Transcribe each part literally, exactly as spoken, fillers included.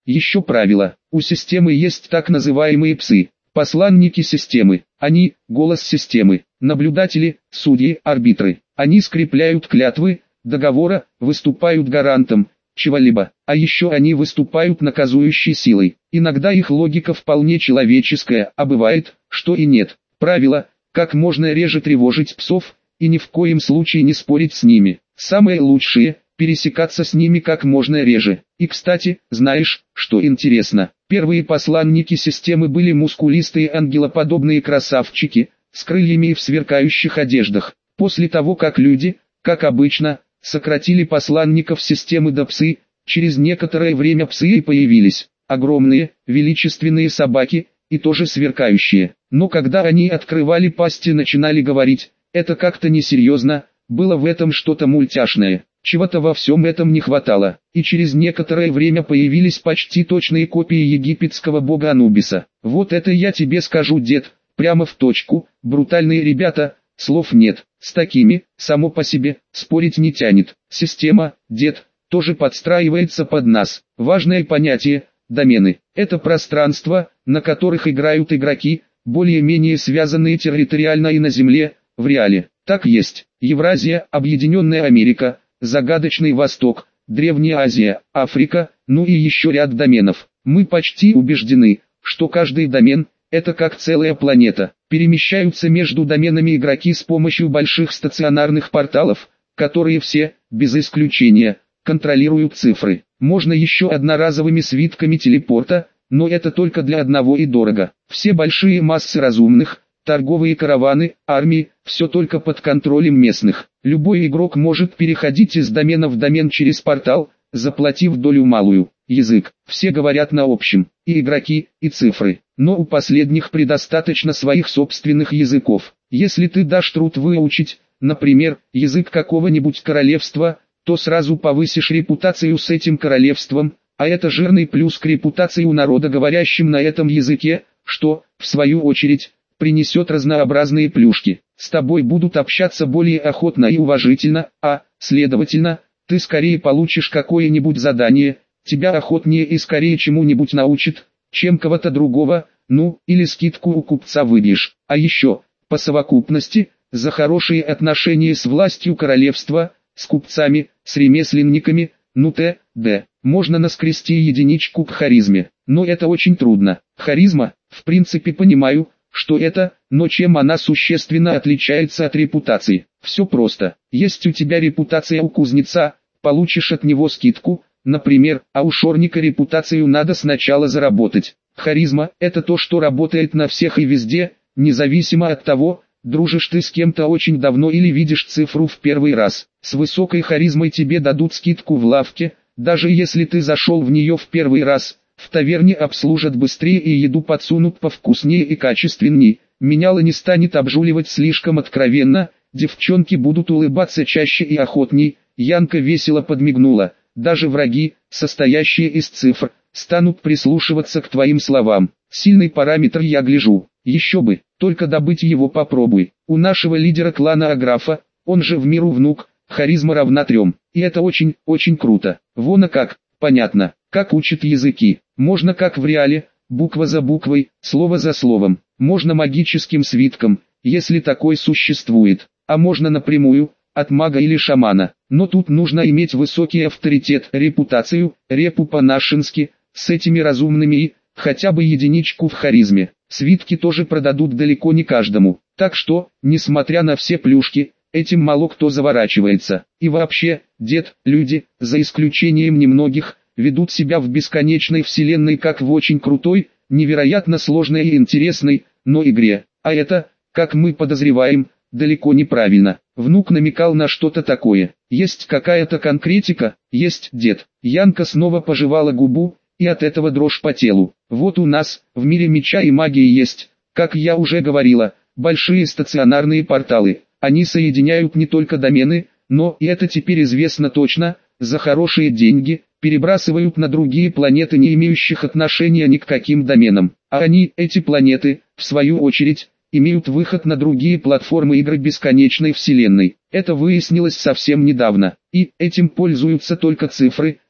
Еще правило. У системы есть так называемые псы, посланники системы. Они – голос системы, наблюдатели, судьи, арбитры. Они скрепляют клятвы, договора, выступают гарантом чего-либо. А еще они выступают наказующей силой. Иногда их логика вполне человеческая, а бывает, что и нет. Правило – как можно реже тревожить псов, и ни в коем случае не спорить с ними. Самое лучшее – пересекаться с ними как можно реже. И кстати, знаешь, что интересно? Первые посланники системы были мускулистые ангелоподобные красавчики, с крыльями и в сверкающих одеждах. После того как люди, как обычно, сократили посланников системы до псы, через некоторое время псы и появились. Огромные, величественные собаки, и тоже сверкающие. Но когда они открывали пасти и начинали говорить, это как-то несерьезно, было в этом что-то мультяшное. Чего-то во всем этом не хватало, и через некоторое время появились почти точные копии египетского бога Анубиса. Вот это я тебе скажу, дед, прямо в точку, брутальные ребята, слов нет. С такими, само по себе, спорить не тянет. Система, дед, тоже подстраивается под нас. Важное понятие – домены. Это пространство, на которых играют игроки, более-менее связанные территориально и на Земле, в реале. Так есть. Евразия, Объединенная Америка, Загадочный Восток, Древняя Азия, Африка, ну и еще ряд доменов. Мы почти убеждены, что каждый домен – это как целая планета. Перемещаются между доменами игроки с помощью больших стационарных порталов, которые все, без исключения, контролируют цифры. Можно еще одноразовыми свитками телепорта, но это только для одного и дорого. Все большие массы разумных, торговые караваны, армии, все только под контролем местных. Любой игрок может переходить из домена в домен через портал, заплатив долю малую. Язык. Все говорят на общем. И игроки, и цифры. Но у последних предостаточно своих собственных языков. Если ты дашь труд выучить, например, язык какого-нибудь королевства, то сразу повысишь репутацию с этим королевством, а это жирный плюс к репутации у народа, говорящим на этом языке, что, в свою очередь, принесет разнообразные плюшки. С тобой будут общаться более охотно и уважительно, а, следовательно, ты скорее получишь какое-нибудь задание, тебя охотнее и скорее чему-нибудь научат, чем кого-то другого, ну, или скидку у купца выбьешь. А еще, по совокупности, за хорошие отношения с властью королевства, с купцами, с ремесленниками, ну т.д. можно наскрести единичку к харизме. Но это очень трудно. Харизма, в принципе понимаю, что это, но чем она существенно отличается от репутации? Все просто. Есть у тебя репутация у кузнеца, получишь от него скидку, например, а у шорника репутацию надо сначала заработать. Харизма – это то, что работает на всех и везде, независимо от того, дружишь ты с кем-то очень давно или видишь цифру в первый раз. С высокой харизмой тебе дадут скидку в лавке, даже если ты зашел в нее в первый раз. В таверне обслужат быстрее и еду подсунут повкуснее и качественней. Меняла не станет обжуливать слишком откровенно, девчонки будут улыбаться чаще и охотней. Янка весело подмигнула. Даже враги, состоящие из цифр, станут прислушиваться к твоим словам. Сильный параметр, я гляжу. Еще бы, только добыть его попробуй. У нашего лидера клана Аграфа, он же в миру внук, харизма равна трем. И это очень, очень круто. Вон а как, понятно, как учат языки. Можно как в реале, буква за буквой, слово за словом. Можно магическим свитком, если такой существует. А можно напрямую, от мага или шамана. Но тут нужно иметь высокий авторитет, репутацию, репу по-нашенски, с этими разумными и, хотя бы единичку в харизме. Свитки тоже продадут далеко не каждому. Так что, несмотря на все плюшки, этим мало кто заворачивается. И вообще, дед, люди, за исключением немногих, ведут себя в бесконечной вселенной как в очень крутой, невероятно сложной и интересной, но игре. А это, как мы подозреваем, далеко неправильно. Внук намекал на что-то такое. Есть какая-то конкретика? Есть, дед. Янка снова пожевала губу, и от этого дрожь по телу. Вот у нас, в мире меча и магии есть, как я уже говорила, большие стационарные порталы. Они соединяют не только домены, но, и это теперь известно точно, за хорошие деньги, перебрасывают на другие планеты, не имеющих отношения ни к каким доменам. А они, эти планеты, в свою очередь, имеют выход на другие платформы игр бесконечной вселенной. Это выяснилось совсем недавно. И этим пользуются только цифры,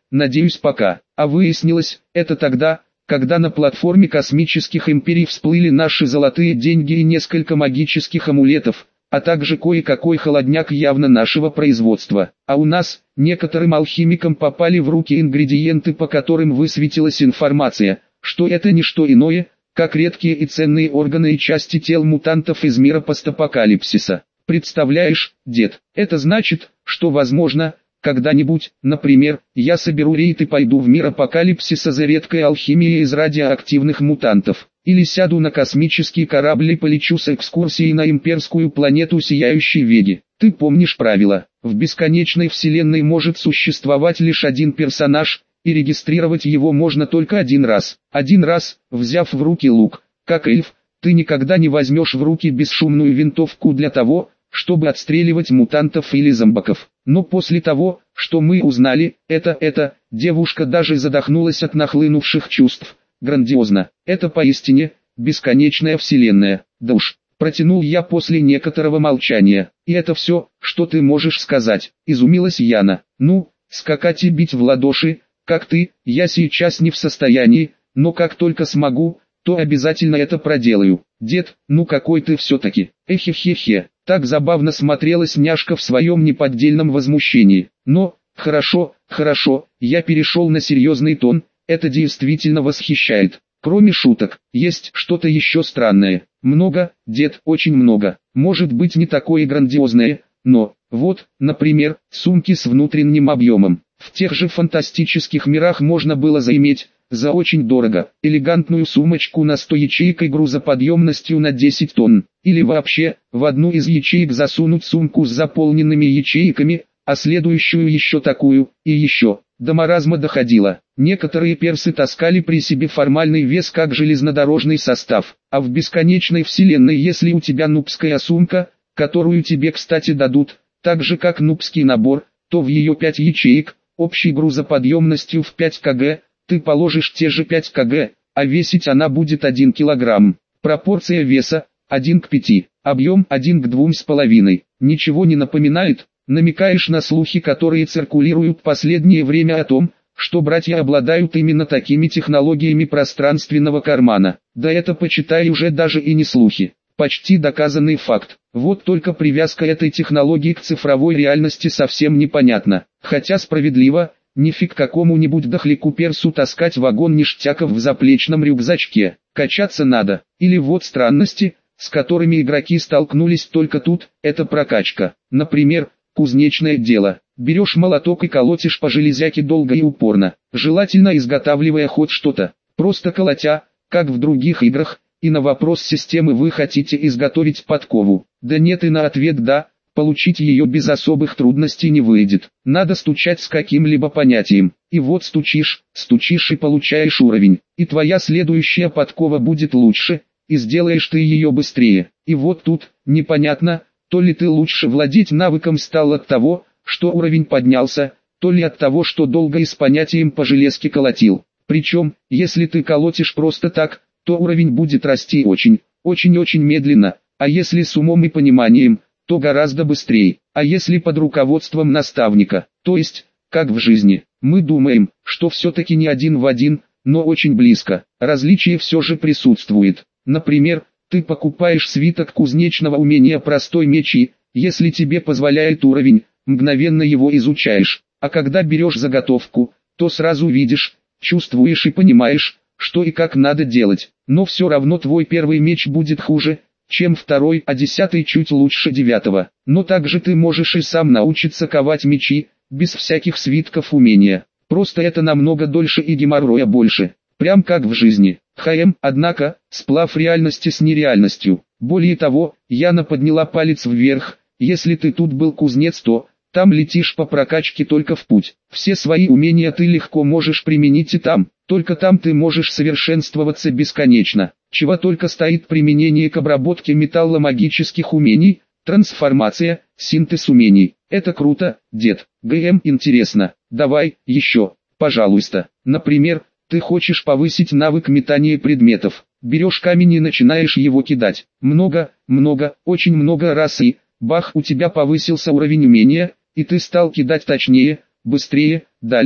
надеюсь пока. А выяснилось, это тогда, когда на платформе космических империй всплыли наши золотые деньги и несколько магических амулетов, а также кое-какой холодняк явно нашего производства. А у нас, некоторым алхимикам попали в руки ингредиенты, по которым высветилась информация, что это не что иное, как редкие и ценные органы и части тел мутантов из мира постапокалипсиса. Представляешь, дед, это значит, что возможно, когда-нибудь, например, я соберу рейд и пойду в мир апокалипсиса за редкой алхимией из радиоактивных мутантов. Или сяду на космический корабль и полечу с экскурсией на имперскую планету Сияющей Веги. Ты помнишь правила, в бесконечной вселенной может существовать лишь один персонаж, и регистрировать его можно только один раз. Один раз, взяв в руки лук, как эльф, ты никогда не возьмешь в руки бесшумную винтовку для того, чтобы отстреливать мутантов или зомбаков. Но после того, что мы узнали, это, это, девушка даже задохнулась от нахлынувших чувств. Грандиозно, это поистине, бесконечная вселенная. Да уж, протянул я после некоторого молчания. И это все, что ты можешь сказать, изумилась Яна. Ну, скакать и бить в ладоши, как ты, я сейчас не в состоянии, но как только смогу, то обязательно это проделаю. Дед, ну какой ты все-таки, эхе-хе-хе. Так забавно смотрелась няшка в своем неподдельном возмущении. Но, хорошо, хорошо, я перешел на серьезный тон, это действительно восхищает. Кроме шуток, есть что-то еще странное. Много, дед, очень много. Может быть не такое грандиозное, но, вот, например, сумки с внутренним объемом. В тех же фантастических мирах можно было заиметь, за очень дорого, элегантную сумочку на сто ячеек и грузоподъемностью на десять тонн. Или вообще, в одну из ячеек засунуть сумку с заполненными ячейками, а следующую еще такую, и еще. До маразма доходило. Некоторые персы таскали при себе формальный вес как железнодорожный состав. А в бесконечной вселенной, если у тебя нубская сумка, которую тебе кстати дадут, так же как нубский набор, то в ее пять ячеек, общей грузоподъемностью в пять килограмм, ты положишь те же пять килограмм, а весить она будет один килограмм. Пропорция веса один к пяти, объем один к двум с половиной. Ничего не напоминает? Намекаешь на слухи, которые циркулируют в последнее время о том, что братья обладают именно такими технологиями пространственного кармана. Да это, почитай, уже даже и не слухи. Почти доказанный факт. Вот только привязка этой технологии к цифровой реальности совсем непонятна. Хотя справедливо, нифиг какому-нибудь дохляку-персу таскать вагон ништяков в заплечном рюкзачке. Качаться надо. Или вот странности, с которыми игроки столкнулись только тут, это прокачка. Например, кузнечное дело. Берешь молоток и колотишь по железяке долго и упорно, желательно изготавливая хоть что-то, просто колотя, как в других играх, и на вопрос системы вы хотите изготовить подкову. Да нет, и на ответ да, получить ее без особых трудностей не выйдет. Надо стучать с каким-либо понятием. И вот стучишь, стучишь и получаешь уровень. И твоя следующая подкова будет лучше, и сделаешь ты ее быстрее. И вот тут, непонятно, то ли ты лучше владеть навыком стал от того, что уровень поднялся, то ли от того, что долго и с понятием по железке колотил. Причем, если ты колотишь просто так, то уровень будет расти очень, очень-очень медленно, а если с умом и пониманием, то гораздо быстрее, а если под руководством наставника, то есть, как в жизни. Мы думаем, что все-таки не один в один, но очень близко. Различие все же присутствует. Например, ты покупаешь свиток кузнечного умения простой меч и, если тебе позволяет уровень, мгновенно его изучаешь, а когда берешь заготовку, то сразу видишь, чувствуешь и понимаешь, что и как надо делать. Но все равно твой первый меч будет хуже, чем второй, а десятый чуть лучше девятого. Но также ты можешь и сам научиться ковать мечи, без всяких свитков умения. Просто это намного дольше и геморроя больше. Прям как в жизни. ХМ, однако, сплав реальности с нереальностью. Более того, Яна подняла палец вверх. Если ты тут был кузнец, то там летишь по прокачке только в путь. Все свои умения ты легко можешь применить и там. Только там ты можешь совершенствоваться бесконечно. Чего только стоит применение к обработке металла магических умений, трансформация, синтез умений. Это круто, дед. ГМ интересно. Давай, еще, пожалуйста. Например, ты хочешь повысить навык метания предметов. Берешь камень и начинаешь его кидать. Много, много, очень много раз и, бах, у тебя повысился уровень умения, и ты стал кидать точнее, быстрее, дальше.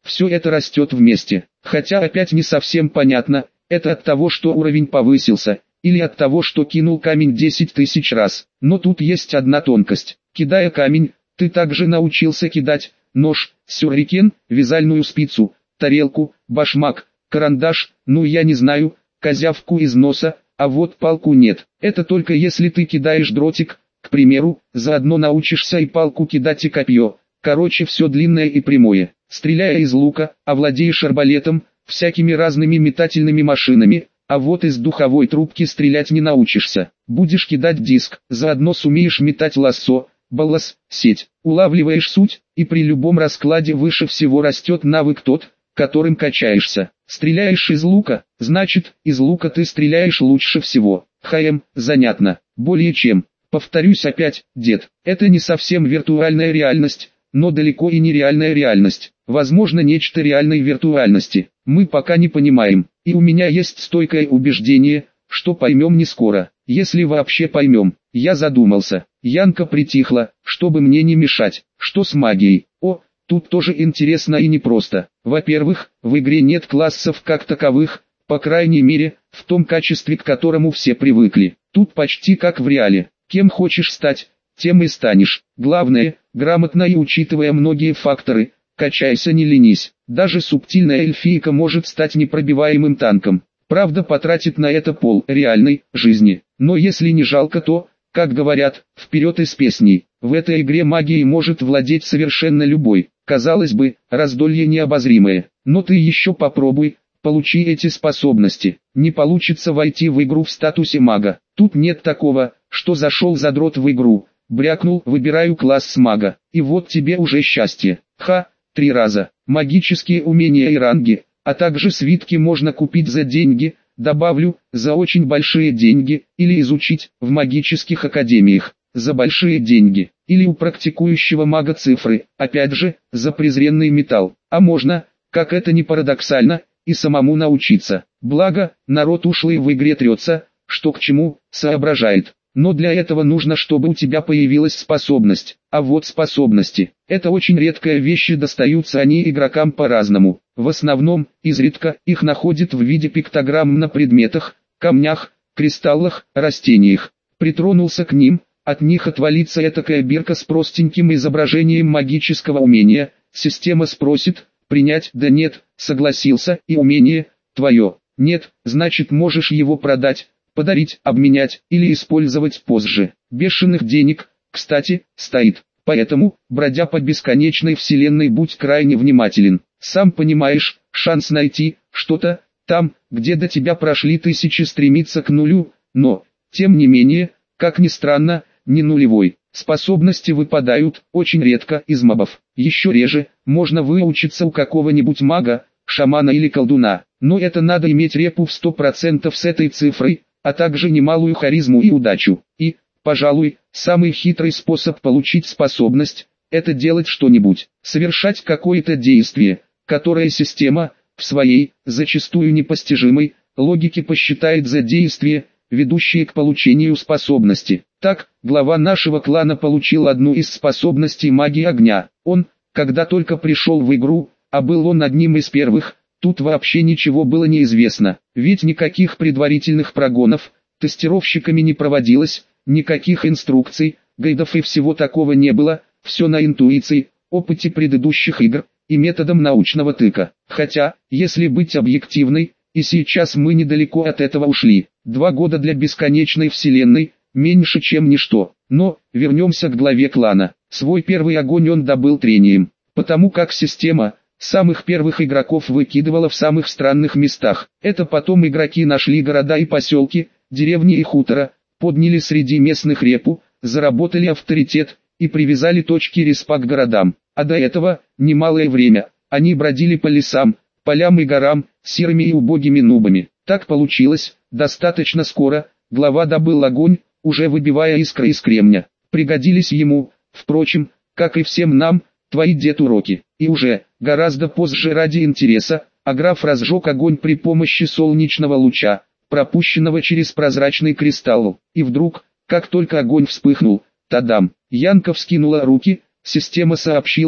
все это растет вместе. Хотя опять не совсем понятно, это от того, что уровень повысился, или от того, что кинул камень десять тысяч раз. Но тут есть одна тонкость. Кидая камень, ты также научился кидать нож, сюрикен, вязальную спицу, тарелку, башмак, карандаш, ну я не знаю, козявку из носа, а вот палку нет. Это только если ты кидаешь дротик, к примеру, заодно научишься и палку кидать и копье. Короче, все длинное и прямое. Стреляя из лука, овладеешь арбалетом, всякими разными метательными машинами, а вот из духовой трубки стрелять не научишься. Будешь кидать диск, заодно сумеешь метать лассо, баллас, сеть. Улавливаешь суть, и при любом раскладе выше всего растет навык тот, которым качаешься. Стреляешь из лука, значит, из лука ты стреляешь лучше всего. Хм, занятно, более чем. Повторюсь опять, дед, это не совсем виртуальная реальность, но далеко и не реальная реальность. Возможно, нечто реальной виртуальности. Мы пока не понимаем, и у меня есть стойкое убеждение, что поймем не скоро, если вообще поймем. Я задумался. Янка притихла, чтобы мне не мешать. Что с магией? О, тут тоже интересно и непросто. Во-первых, в игре нет классов как таковых, по крайней мере, в том качестве, к которому все привыкли. Тут почти как в реале. Кем хочешь стать, тем и станешь. Главное, грамотно и учитывая многие факторы, качайся, не ленись. Даже субтильная эльфийка может стать непробиваемым танком. Правда, потратит на это пол реальной жизни. Но если не жалко, то, как говорят, вперед из песней. В этой игре магией может владеть совершенно любой. Казалось бы, раздолье необозримое. Но ты еще попробуй, получи эти способности. Не получится войти в игру в статусе мага. Тут нет такого, что зашел задрот в игру, брякнул, выбираю класс мага, и вот тебе уже счастье. Ха, три раза. Магические умения и ранги, а также свитки можно купить за деньги, добавлю, за очень большие деньги, или изучить в магических академиях, за большие деньги, или у практикующего мага цифры, опять же, за презренный металл. А можно, как это ни парадоксально, и самому научиться. Благо, народ ушлый в игре трется, что к чему, соображает. Но для этого нужно, чтобы у тебя появилась способность. А вот способности – это очень редкая вещь, и достаются они игрокам по-разному. В основном, изредка, их находят в виде пиктограмм на предметах, камнях, кристаллах, растениях. Притронулся к ним, от них отвалится этакая бирка с простеньким изображением магического умения. Система спросит, принять, да нет, согласился, и умение твое. Нет, значит можешь его продать, подарить, обменять или использовать позже. Бешеных денег, кстати, стоит. Поэтому, бродя по бесконечной вселенной, будь крайне внимателен. Сам понимаешь, шанс найти что-то там, где до тебя прошли тысячи, стремится к нулю, но, тем не менее, как ни странно, не нулевой. Способности выпадают очень редко из мобов. Еще реже можно выучиться у какого-нибудь мага, шамана или колдуна. Но это надо иметь репу в сто процентов с этой цифрой, а также немалую харизму и удачу. И, пожалуй, самый хитрый способ получить способность – это делать что-нибудь, совершать какое-то действие, которое система, в своей, зачастую непостижимой, логике посчитает за действие, ведущее к получению способности. Так, глава нашего клана получил одну из способностей магии огня. Он, когда только пришел в игру, а был он одним из первых, тут вообще ничего было неизвестно, ведь никаких предварительных прогонов, тестировщиками не проводилось, никаких инструкций, гайдов и всего такого не было, все на интуиции, опыте предыдущих игр и методом научного тыка. Хотя, если быть объективной, и сейчас мы недалеко от этого ушли. Два года для бесконечной вселенной, меньше чем ничто. Но, вернемся к главе клана. Свой первый огонь он добыл трением, потому как система самых первых игроков выкидывала в самых странных местах. Это потом игроки нашли города и поселки, деревни и хутора, подняли среди местных репу, заработали авторитет и привязали точки респа к городам. А до этого, немалое время, они бродили по лесам, полям и горам, серыми и убогими нубами. Так получилось, достаточно скоро, глава добыл огонь, уже выбивая искры из кремня. Пригодились ему, впрочем, как и всем нам, твои дед-уроки. И уже, гораздо позже ради интереса, Аграф разжег огонь при помощи солнечного луча, пропущенного через прозрачный кристалл. И вдруг, как только огонь вспыхнул, тадам, Янка вскинула руки, система сообщила,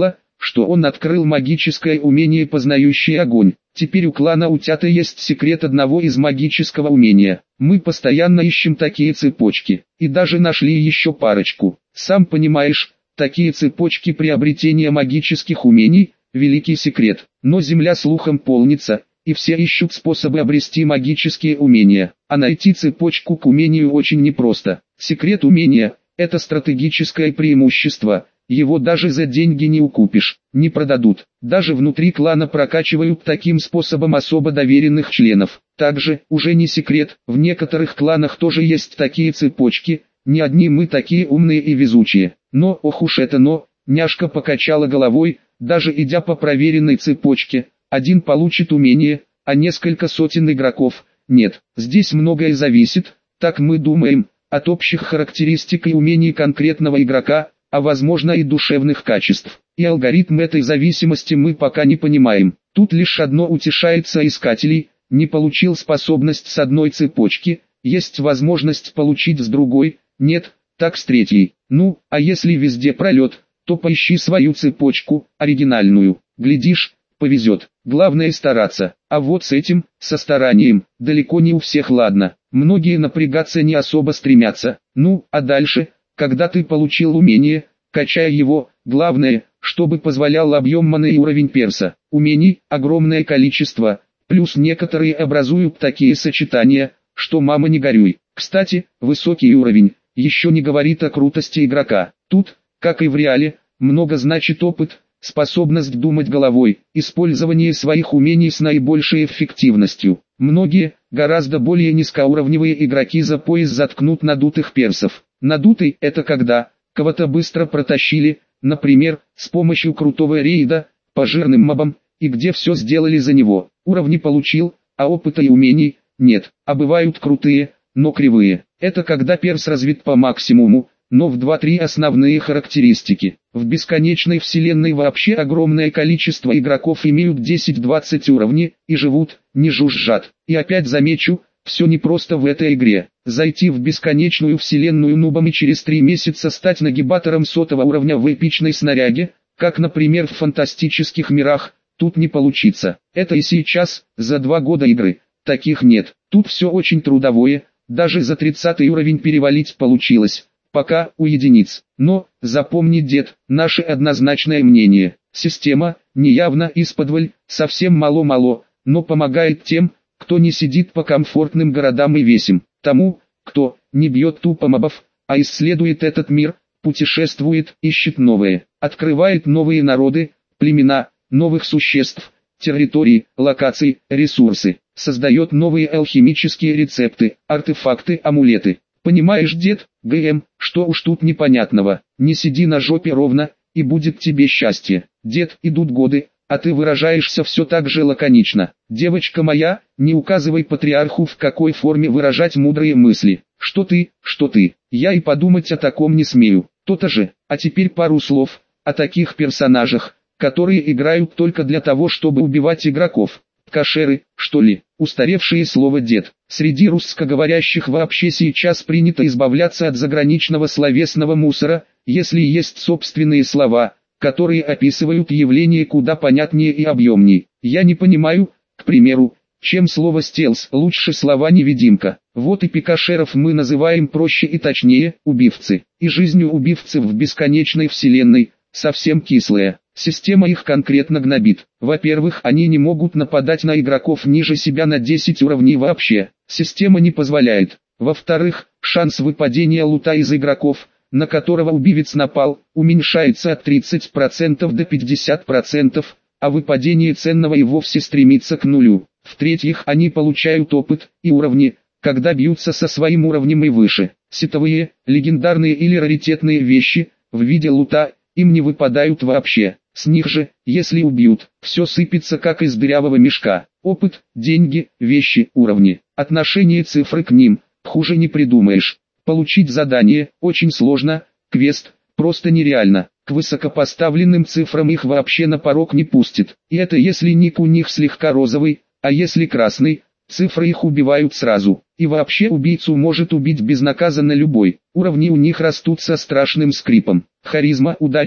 что он открыл магическое умение познающий огонь. Теперь у клана Утята есть секрет одного из магического умения. Мы постоянно ищем такие цепочки, и даже нашли еще парочку. Сам понимаешь, такие цепочки приобретения магических умений – великий секрет. Но земля слухом полнится, и все ищут способы обрести магические умения. А найти цепочку к умению очень непросто. Секрет умения – это стратегическое преимущество. Его даже за деньги не укупишь, не продадут. Даже внутри клана прокачивают таким способом особо доверенных членов. Также, уже не секрет, в некоторых кланах тоже есть такие цепочки, не одни мы такие умные и везучие. Но, ох уж это но, няшка покачала головой, даже идя по проверенной цепочке, один получит умение, а несколько сотен игроков, нет. Здесь многое зависит, так мы думаем, от общих характеристик и умений конкретного игрока, а возможно и душевных качеств. И алгоритм этой зависимости мы пока не понимаем. Тут лишь одно утешает соискателей: не получил способность с одной цепочки, есть возможность получить с другой, нет, так с третьей. Ну, а если везде пролет, то поищи свою цепочку, оригинальную, глядишь, повезет. Главное стараться, а вот с этим, со старанием, далеко не у всех ладно. Многие напрягаться не особо стремятся. Ну, а дальше, когда ты получил умение, качай его, главное, чтобы позволял объем маны и уровень перса. Умений огромное количество, плюс некоторые образуют такие сочетания, что мама не горюй. Кстати, высокий уровень еще не говорит о крутости игрока. Тут, как и в реале, много значит опыт, способность думать головой, использование своих умений с наибольшей эффективностью. Многие, гораздо более низкоуровневые игроки за пояс заткнут надутых персов. Надутый – это когда кого-то быстро протащили, например, с помощью крутого рейда, по жирным мобам, и где все сделали за него. Уровни получил, а опыта и умений нет. А бывают крутые, но кривые. Это когда перс развит по максимуму, но в два-три основные характеристики. В бесконечной вселенной вообще огромное количество игроков имеют десять-двадцать уровней и живут, не жужжат. И опять замечу, все непросто в этой игре. Зайти в бесконечную вселенную нубом и через три месяца стать нагибатором сотого уровня в эпичной снаряге, как, например, в фантастических мирах, тут не получится. Это и сейчас, за два года игры, таких нет. Тут все очень трудовое, даже за тридцатый уровень перевалить получилось. Пока у единиц. Но, запомни, дед, наше однозначное мнение. Система, неявно исподволь, совсем мало-мало, но помогает тем, кто не сидит по комфортным городам и весим. Тому, кто не бьет тупо мобов, а исследует этот мир, путешествует, ищет новые, открывает новые народы, племена, новых существ, территории, локации, ресурсы, создает новые алхимические рецепты, артефакты, амулеты. Понимаешь, дед, ГМ, что уж тут непонятного, не сиди на жопе ровно, и будет тебе счастье. Дед, идут годы, а ты выражаешься все так же лаконично. Девочка моя, не указывай патриарху, в какой форме выражать мудрые мысли. Что ты, что ты, я и подумать о таком не смею. То-то же, а теперь пару слов о таких персонажах, которые играют только для того, чтобы убивать игроков. Кашеры, что ли? Устаревшее слово «дед». Среди русскоговорящих вообще сейчас принято избавляться от заграничного словесного мусора, если есть собственные слова, которые описывают явление куда понятнее и объемнее. Я не понимаю, к примеру, чем слово «стелс» лучше слова «невидимка». Вот и пикашеров мы называем проще и точнее «убивцы». И жизнь у убивцев в бесконечной вселенной совсем кислая. Система их конкретно гнобит. Во-первых, они не могут нападать на игроков ниже себя на десять уровней вообще. Система не позволяет. Во-вторых, шанс выпадения лута из игроков, на которого убивец напал, уменьшается от тридцати процентов до пятидесяти процентов, а выпадение ценного и вовсе стремится к нулю. В-третьих, они получают опыт и уровни, когда бьются со своим уровнем и выше. Сетовые, легендарные или раритетные вещи, в виде лута, им не выпадают вообще. С них же, если убьют, все сыпется как из дырявого мешка. Опыт, деньги, вещи, уровни. Отношение цифры к ним, хуже не придумаешь. Получить задание, очень сложно, квест, просто нереально. К высокопоставленным цифрам их вообще на порог не пустит. И это если ник у них слегка розовый, а если красный, цифры их убивают сразу. И вообще убийцу может убить безнаказанно любой. Уровни у них растут со страшным скрипом. Харизма, удача,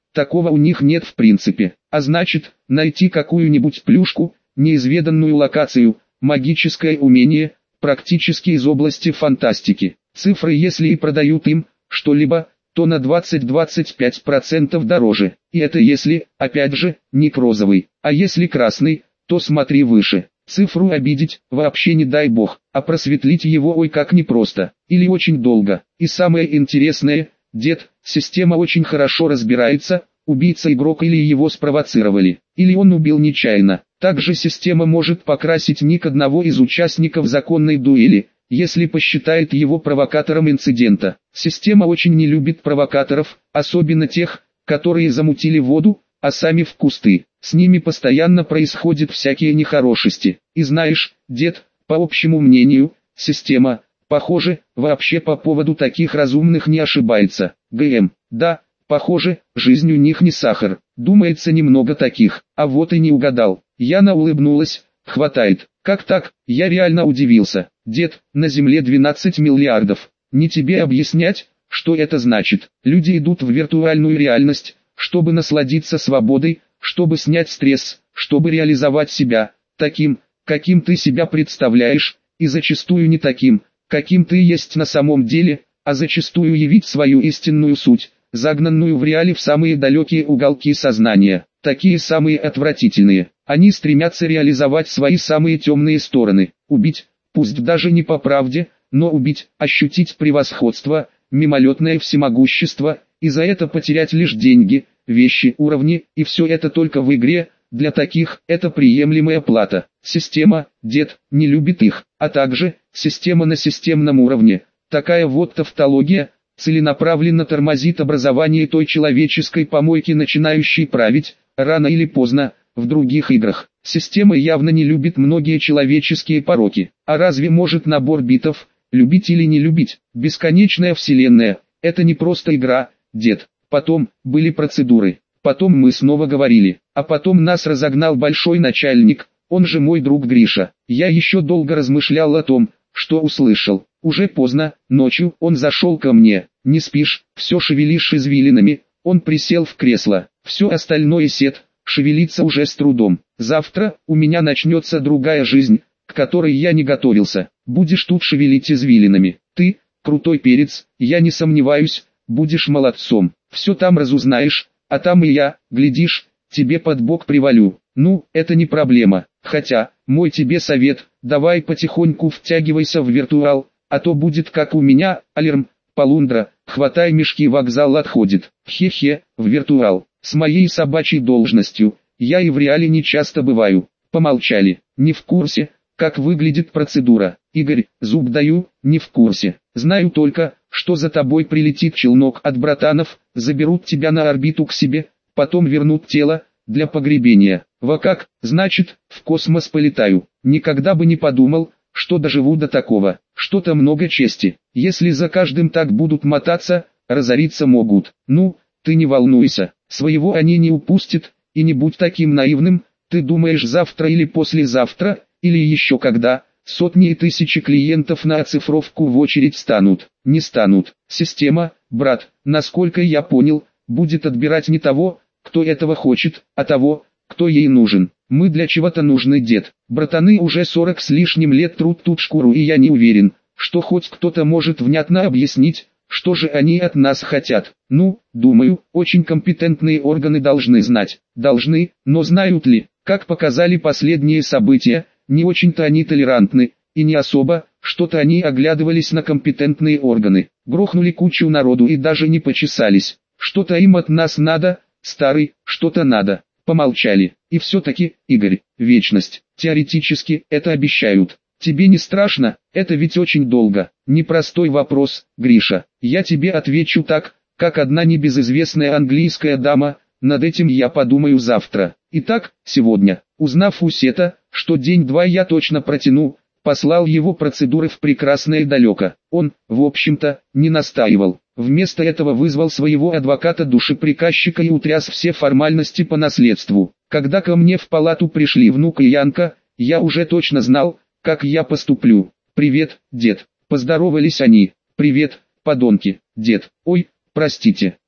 Такого у них нет в принципе. А значит, найти какую-нибудь плюшку, неизведанную локацию, магическое умение, практически из области фантастики. Цифры если и продают им что-либо, то на двадцать-двадцать пять процентов дороже. И это если, опять же, не розовый. А если красный, то смотри выше. Цифру обидеть, вообще не дай бог, а просветлить его ой как непросто, или очень долго. И самое интересное, дед, система очень хорошо разбирается, убийца игрок или его спровоцировали, или он убил нечаянно. Также система может покрасить ник одного из участников законной дуэли, если посчитает его провокатором инцидента. Система очень не любит провокаторов, особенно тех, которые замутили воду, а сами в кусты. С ними постоянно происходят всякие нехорошести. И знаешь, дед, по общему мнению, система, похоже, вообще по поводу таких разумных не ошибается. ГМ, да, похоже, жизнь у них не сахар. Думается немного таких. А вот и не угадал. Яна улыбнулась. Хватает. Как так? Я реально удивился. Дед, на Земле двенадцать миллиардов. Не тебе объяснять, что это значит. Люди идут в виртуальную реальность, чтобы насладиться свободой, чтобы снять стресс, чтобы реализовать себя, таким, каким ты себя представляешь, и зачастую не таким, каким ты есть на самом деле, а зачастую явить свою истинную суть, загнанную в реале в самые далекие уголки сознания, такие самые отвратительные. Они стремятся реализовать свои самые темные стороны, убить, пусть даже не по правде, но убить, ощутить превосходство, мимолетное всемогущество, и за это потерять лишь деньги, вещи, уровни, и все это только в игре. Для таких это приемлемая плата. Система, дед, не любит их, а также система на системном уровне. Такая вот тавтология целенаправленно тормозит образование той человеческой помойки, начинающей править, рано или поздно, в других играх. Система явно не любит многие человеческие пороки. А разве может набор битов любить или не любить? Бесконечная вселенная – это не просто игра, дед. Потом были процедуры. Потом мы снова говорили. А потом нас разогнал большой начальник, он же мой друг Гриша. Я еще долго размышлял о том, что услышал. Уже поздно, ночью он зашел ко мне. Не спишь, все шевелишь извилинами. Он присел в кресло. Все остальное сет, шевелиться уже с трудом. Завтра у меня начнется другая жизнь, к которой я не готовился. Будешь тут шевелить извилинами. Ты, крутой перец, я не сомневаюсь, будешь молодцом. Все там разузнаешь, а там и я, глядишь, тебе под бок привалю. Ну, это не проблема. Хотя, мой тебе совет, давай потихоньку втягивайся в виртуал, а то будет как у меня, алерм, полундра, хватай мешки, вокзал отходит. Хе-хе, в виртуал. С моей собачьей должностью, я и в реале не часто бываю. Помолчали. Не в курсе, как выглядит процедура. Игорь, зуб даю, не в курсе. Знаю только, что за тобой прилетит челнок от братанов, заберут тебя на орбиту к себе, потом вернут тело, для погребения. Во как, значит, в космос полетаю. Никогда бы не подумал, что доживу до такого. Что-то много чести. Если за каждым так будут мотаться, разориться могут. Ну, ты не волнуйся, своего они не упустят, и не будь таким наивным. Ты думаешь завтра или послезавтра, или еще когда, сотни и тысячи клиентов на оцифровку в очередь станут. Не станут. Система, брат, насколько я понял, будет отбирать не того, кто этого хочет, а того, кто ей нужен. Мы для чего-то нужны, дед. Братаны уже сорок с лишним лет трут тут шкуру, и я не уверен, что хоть кто-то может внятно объяснить, что же они от нас хотят. Ну, думаю, очень компетентные органы должны знать. Должны, но знают ли? Как показали последние события, не очень-то они толерантны, и не особо, что-то они оглядывались на компетентные органы. Грохнули кучу народу и даже не почесались. Что-то им от нас надо, старый, что-то надо. Помолчали. И все-таки, Игорь, вечность, теоретически, это обещают. Тебе не страшно? Это ведь очень долго. Непростой вопрос, Гриша. Я тебе отвечу так, как одна небезызвестная английская дама, над этим я подумаю завтра. Итак, сегодня, узнав у Сета, что день-два я точно протяну, послал его процедуры в прекрасное далеко. Он, в общем-то, не настаивал. Вместо этого вызвал своего адвоката-душеприказчика и утряс все формальности по наследству. Когда ко мне в палату пришли внук и Янка, я уже точно знал, как я поступлю. «Привет, дед». Поздоровались они. «Привет, подонки, дед». «Ой, простите».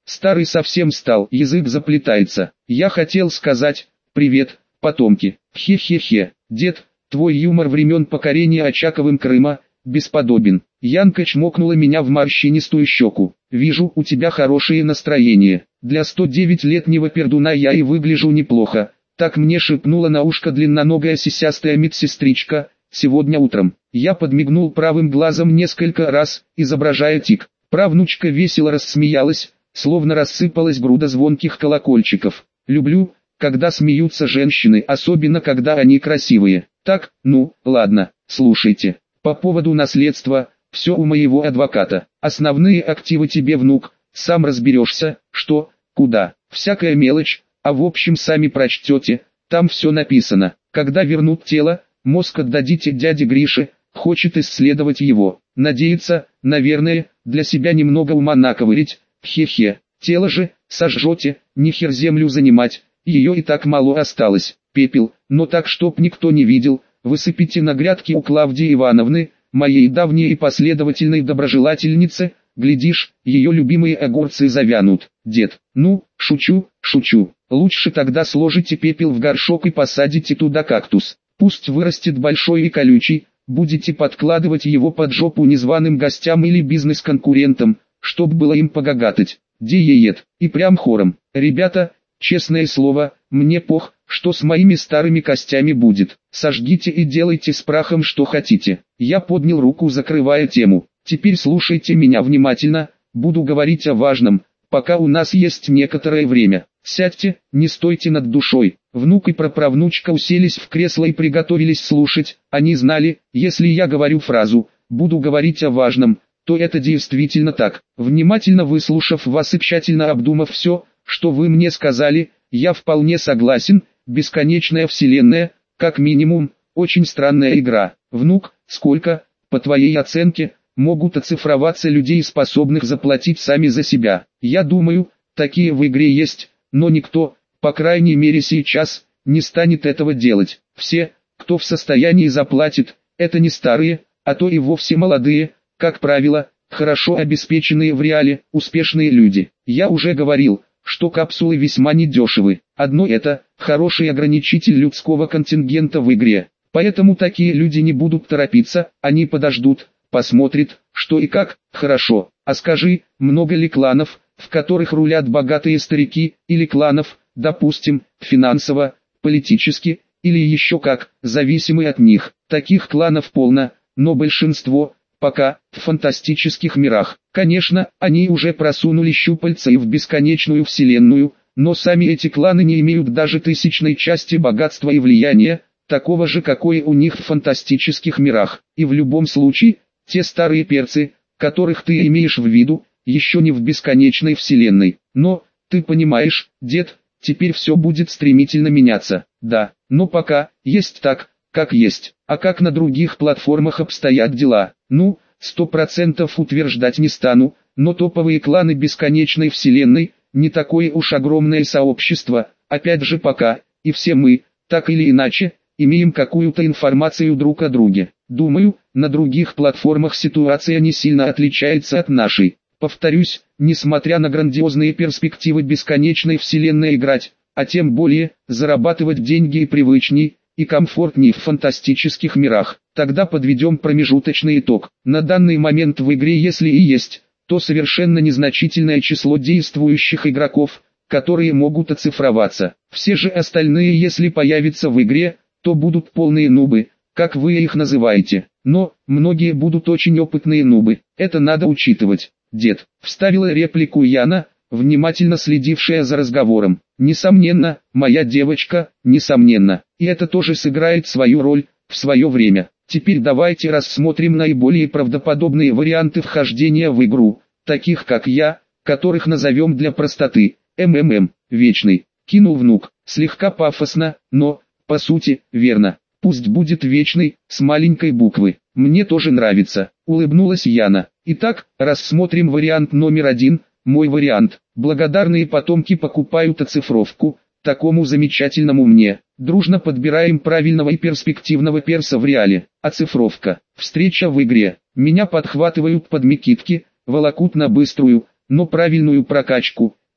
Старый совсем стал, язык заплетается. Я хотел сказать «Привет, потомки». Хе-хе-хе. Дед, твой юмор времен покорения Очаковым Крыма бесподобен. Янка чмокнула меня в морщинистую щеку. Вижу, у тебя хорошее настроение. Для сто девятилетнего пердуна я и выгляжу неплохо. Так мне шепнула на ушко длинноногая сисястая медсестричка, сегодня утром. Я подмигнул правым глазом несколько раз, изображая тик. Правнучка весело рассмеялась, словно рассыпалась груда звонких колокольчиков. Люблю, когда смеются женщины, особенно когда они красивые. Так, ну, ладно, слушайте. По поводу наследства, все у моего адвоката. Основные активы тебе, внук, сам разберешься, что, куда, всякая мелочь, а в общем сами прочтете, там все написано. Когда вернут тело, мозг отдадите дяде Грише, хочет исследовать его. Надеется, наверное, для себя немного ума наковырять, хе-хе. Тело же, сожжете, нихер землю занимать, ее и так мало осталось. Пепел, но так чтоб никто не видел, высыпите на грядки у Клавдии Ивановны, моей давней и последовательной доброжелательницы, глядишь, ее любимые огурцы завянут. Дед, ну, шучу, шучу. Лучше тогда сложите пепел в горшок и посадите туда кактус. Пусть вырастет большой и колючий, будете подкладывать его под жопу незваным гостям или бизнес-конкурентам, чтоб было им погагатать. Диет. И прям хором. Ребята, честное слово, мне пох, что с моими старыми костями будет. Сожгите и делайте с прахом что хотите. Я поднял руку, закрывая тему. Теперь слушайте меня внимательно, буду говорить о важном, пока у нас есть некоторое время. Сядьте, не стойте над душой. Внук и праправнучка уселись в кресло и приготовились слушать. Они знали, если я говорю фразу «буду говорить о важном», то это действительно так. Внимательно выслушав вас и тщательно обдумав все, что вы мне сказали, я вполне согласен, бесконечная вселенная, как минимум, очень странная игра. Внук, сколько, по твоей оценке, могут оцифроваться людей, способных заплатить сами за себя? Я думаю, такие в игре есть, но никто, по крайней мере сейчас, не станет этого делать. Все, кто в состоянии заплатит, это не старые, а то и вовсе молодые, как правило, хорошо обеспеченные в реале, успешные люди. Я уже говорил, что капсулы весьма недешевы. Одно это – хороший ограничитель людского контингента в игре. Поэтому такие люди не будут торопиться, они подождут, посмотрят, что и как. Хорошо, а скажи, много ли кланов, в которых рулят богатые старики, или кланов, допустим, финансово, политически, или еще как, зависимы от них? Таких кланов полно, но большинство – пока, в фантастических мирах. Конечно, они уже просунули щупальца и в бесконечную вселенную, но сами эти кланы не имеют даже тысячной части богатства и влияния, такого же, какое у них в фантастических мирах. И в любом случае, те старые перцы, которых ты имеешь в виду, еще не в бесконечной вселенной. Но, ты понимаешь, дед, теперь все будет стремительно меняться. Да, но пока, есть так, как есть. А как на других платформах обстоят дела? Ну, сто процентов утверждать не стану, но топовые кланы бесконечной вселенной, не такое уж огромное сообщество, опять же пока, и все мы, так или иначе, имеем какую-то информацию друг о друге. Думаю, на других платформах ситуация не сильно отличается от нашей. Повторюсь, несмотря на грандиозные перспективы бесконечной вселенной играть, а тем более, зарабатывать деньги и привычней, и комфортнее в фантастических мирах. Тогда подведем промежуточный итог. На данный момент в игре, если и есть, то совершенно незначительное число действующих игроков, которые могут оцифроваться. Все же остальные, если появятся в игре, то будут полные нубы, как вы их называете. Но, многие будут очень опытные нубы, это надо учитывать. Дед, вставила реплику Яна, внимательно следившая за разговором. Несомненно, моя девочка, несомненно, и это тоже сыграет свою роль, в свое время. Теперь давайте рассмотрим наиболее правдоподобные варианты вхождения в игру, таких как я, которых назовем для простоты, МММ, вечный, кинул внук, слегка пафосно, но, по сути, верно. Пусть будет вечный, с маленькой буквы. Мне тоже нравится, улыбнулась Яна. Итак, рассмотрим вариант номер один, мой вариант. Благодарные потомки покупают оцифровку, такому замечательному мне. Дружно подбираем правильного и перспективного перса в реале. Оцифровка. Встреча в игре. Меня подхватывают под мекитки, волокут на быструю, но правильную прокачку.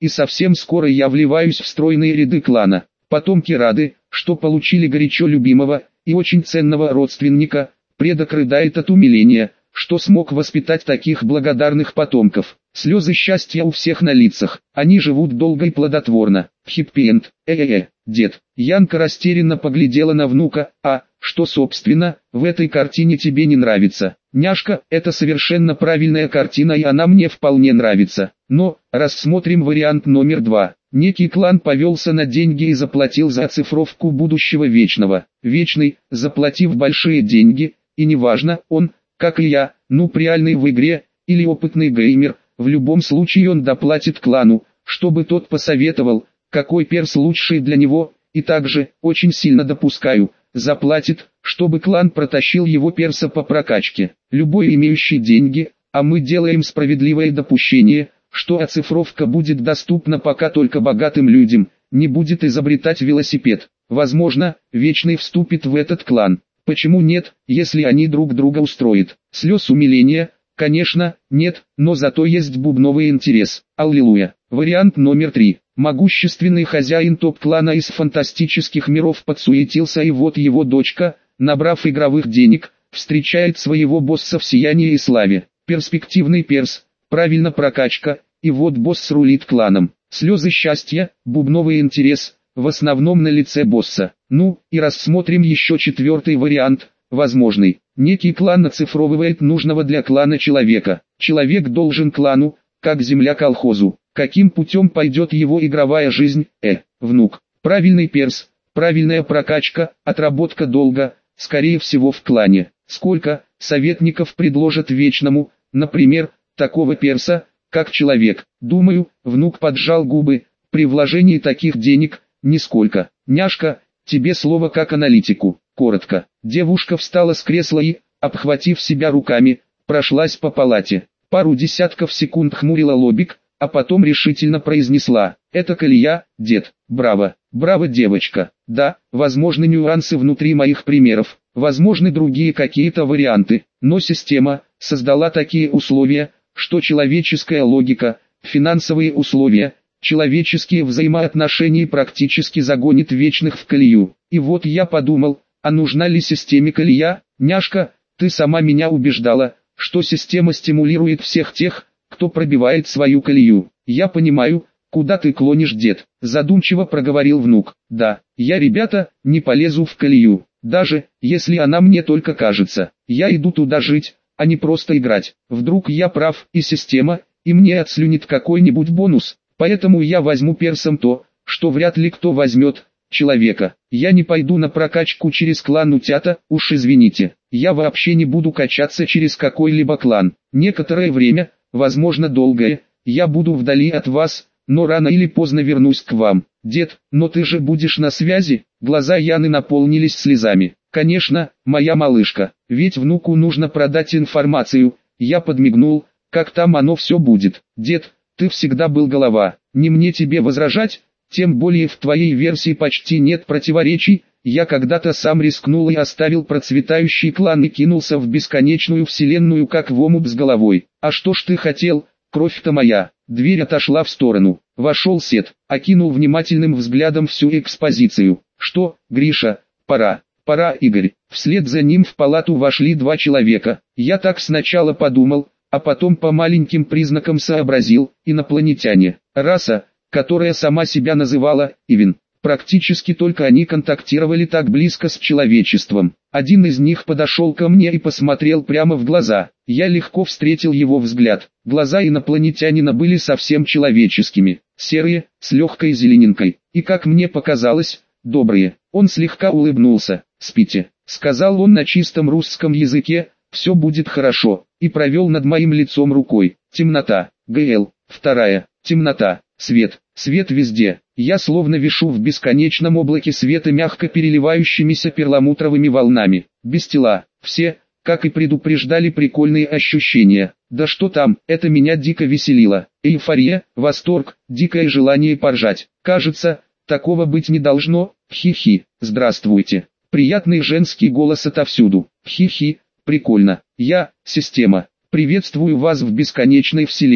и совсем скоро я вливаюсь в стройные ряды клана. Потомки рады, что получили горячо любимого и очень ценного родственника, предок рыдает от умиления, что смог воспитать таких благодарных потомков. Слезы счастья у всех на лицах, они живут долго и плодотворно. Хиппи-энд, э-э-э, дед. Янка растерянно поглядела на внука, а, что собственно, в этой картине тебе не нравится? Няшка, это совершенно правильная картина и она мне вполне нравится. Но, рассмотрим вариант номер два. Некий клан повелся на деньги и заплатил за оцифровку будущего Вечного. Вечный, заплатив большие деньги, и неважно, он, как и я, ну реальный в игре, или опытный геймер, в любом случае он доплатит клану, чтобы тот посоветовал, какой перс лучший для него, и также, очень сильно допускаю, заплатит, чтобы клан протащил его перса по прокачке. Любой имеющий деньги, а мы делаем справедливое допущение, что оцифровка будет доступна пока только богатым людям, не будет изобретать велосипед. Возможно, Вечный вступит в этот клан. Почему нет, если они друг друга устроят? Слез умиления, конечно, нет, но зато есть бубновый интерес. Аллилуйя. Вариант номер три. Могущественный хозяин топ-клана из фантастических миров подсуетился, и вот его дочка, набрав игровых денег, встречает своего босса в сиянии и славе. Перспективный перс, правильно прокачка, и вот босс рулит кланом. Слезы счастья, бубновый интерес, в основном на лице босса. Ну, и рассмотрим еще четвертый вариант, возможный. Некий клан оцифровывает нужного для клана человека. Человек должен клану, как земля колхозу. Каким путем пойдет его игровая жизнь? Э, внук. Правильный перс, правильная прокачка, отработка долга, скорее всего в клане. Сколько советников предложат Вечному, например, такого перса, как человек? Думаю, внук поджал губы, при вложении таких денег, нисколько. Няшка, тебе слово как аналитику. Коротко. Девушка встала с кресла и, обхватив себя руками, прошлась по палате. Пару десятков секунд хмурила лобик, а потом решительно произнесла: «Это колея, дед, браво, браво, девочка. Да, возможны нюансы внутри моих примеров, возможны другие какие-то варианты, но система создала такие условия, что человеческая логика, финансовые условия, человеческие взаимоотношения практически загонит Вечных в колею. И вот я подумал, а нужна ли системе колея? Няшка, ты сама меня убеждала, что система стимулирует всех тех, кто пробивает свою колею. Я понимаю, куда ты клонишь, дед», — задумчиво проговорил внук. «Да, я, ребята, не полезу в колею, даже, если она мне только кажется. Я иду туда жить, а не просто играть. Вдруг я прав, и система, и мне отслюнит какой-нибудь бонус, поэтому я возьму персом то, что вряд ли кто возьмет, человека. Я не пойду на прокачку через клан утята, уж извините. Я вообще не буду качаться через какой-либо клан. Некоторое время, возможно долгое, я буду вдали от вас, но рано или поздно вернусь к вам. Дед, но ты же будешь на связи?» Глаза Яны наполнились слезами. «Конечно, моя малышка, ведь внуку нужно продать информацию». Я подмигнул: «Как там оно все будет? Дед, ты всегда был голова, не мне тебе возражать, тем более в твоей версии почти нет противоречий. Я когда-то сам рискнул и оставил процветающий клан и кинулся в бесконечную вселенную как в омут с головой. А что ж ты хотел, кровь-то моя?» Дверь отошла в сторону. Вошел Сет, окинул внимательным взглядом всю экспозицию. «Что, Гриша, пора, пора, Игорь». Вслед за ним в палату вошли два человека. Я так сначала подумал, а потом по маленьким признакам сообразил: инопланетяне. Раса, которая сама себя называла Ивен. Практически только они контактировали так близко с человечеством. Один из них подошел ко мне и посмотрел прямо в глаза. Я легко встретил его взгляд. Глаза инопланетянина были совсем человеческими, серые, с легкой зеленинкой, и, как мне показалось, добрые. Он слегка улыбнулся. «Спите», — сказал он на чистом русском языке, «все будет хорошо», и провел над моим лицом рукой. Темнота. ГЛ. Вторая. Темнота. Свет. Свет везде. Я словно вишу в бесконечном облаке света, мягко переливающимися перламутровыми волнами. Без тела. Все, как и предупреждали, прикольные ощущения. Да что там, это меня дико веселило. Эйфория, восторг, дикое желание поржать. Кажется, такого быть не должно. Хи-хи. Здравствуйте. Приятный женский голос отовсюду. Хи-хи. Прикольно. Я, система. Приветствую вас в бесконечной вселенной.